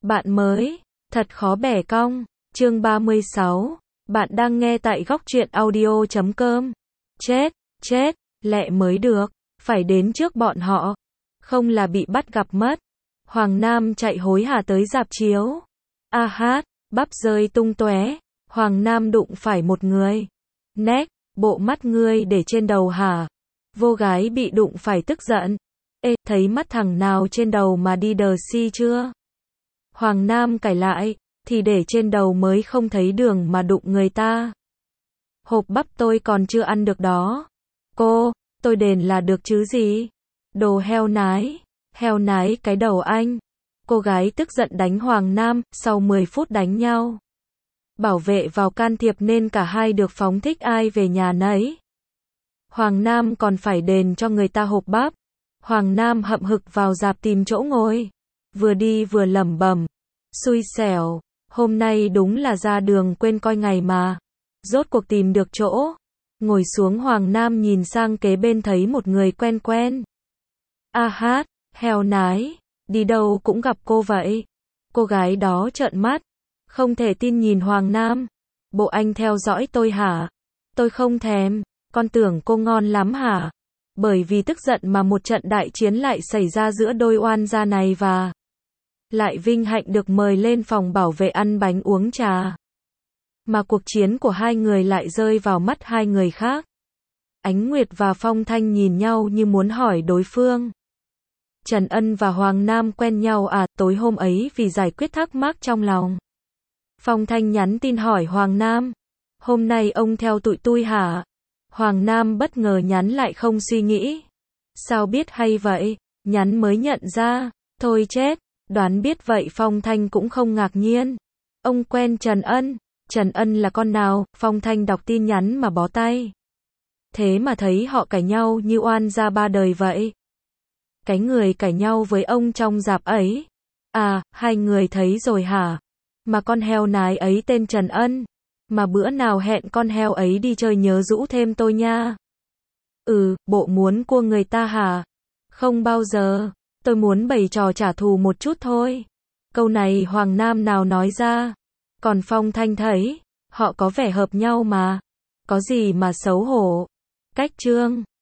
Bạn mới, thật khó bẻ cong. Chương 36. Bạn đang nghe tại góc truyện audio.com. Chết, lẹ mới được, phải đến trước bọn họ, không là bị bắt gặp mất. Hoàng Nam chạy hối hả tới rạp chiếu. A hát, bắp rơi tung tóe. Hoàng Nam đụng phải một người. Nét, bộ mắt ngươi để trên đầu hả? Vô gái bị đụng phải tức giận. Ê, thấy mắt thằng nào trên đầu mà đi đờ si chưa? Hoàng Nam cãi lại, thì để trên đầu mới không thấy đường mà đụng người ta. Hộp bắp tôi còn chưa ăn được đó. Cô, tôi đền là được chứ gì? Đồ heo nái cái đầu anh. Cô gái tức giận đánh Hoàng Nam, sau 10 phút đánh nhau. Bảo vệ vào can thiệp nên cả hai được phóng thích ai về nhà nấy. Hoàng Nam còn phải đền cho người ta hộp bắp. Hoàng Nam hậm hực vào rạp tìm chỗ ngồi. Vừa đi vừa lẩm bẩm. Xui xẻo, hôm nay đúng là ra đường quên coi ngày mà. Rốt cuộc tìm được chỗ. Ngồi xuống Hoàng Nam nhìn sang kế bên thấy một người quen quen. A hát, heo nái, đi đâu cũng gặp cô vậy. Cô gái đó trợn mắt, không thể tin nhìn Hoàng Nam. Bộ anh theo dõi tôi hả? Tôi không thèm, con tưởng cô ngon lắm hả? Bởi vì tức giận mà một trận đại chiến lại xảy ra giữa đôi oan gia này và lại vinh hạnh được mời lên phòng bảo vệ ăn bánh uống trà. Mà cuộc chiến của hai người lại rơi vào mắt hai người khác. Ánh Nguyệt và Phong Thanh nhìn nhau như muốn hỏi đối phương. Trần Ân và Hoàng Nam quen nhau à? Tối hôm ấy vì giải quyết thắc mắc trong lòng, Phong Thanh nhắn tin hỏi Hoàng Nam. Hôm nay ông theo tụi tôi hả? Hoàng Nam bất ngờ nhắn lại không suy nghĩ. Sao biết hay vậy? Nhắn mới nhận ra. Thôi chết, đoán biết vậy Phong Thanh cũng không ngạc nhiên. Ông quen Trần Ân. Trần Ân là con nào? Phong Thanh đọc tin nhắn mà bó tay. Thế mà thấy họ cãi nhau như oan gia ba đời vậy. Cái người cãi nhau với ông trong rạp ấy. À, hai người thấy rồi hả? Mà con heo nái ấy tên Trần Ân. Mà bữa nào hẹn con heo ấy đi chơi nhớ rũ thêm tôi nha. Bộ muốn cua người ta hả? Không bao giờ, tôi muốn bày trò trả thù một chút thôi. Câu này Hoàng Nam nào nói ra. Còn Phong Thanh thấy, họ có vẻ hợp nhau mà. Có gì mà xấu hổ. Cách chương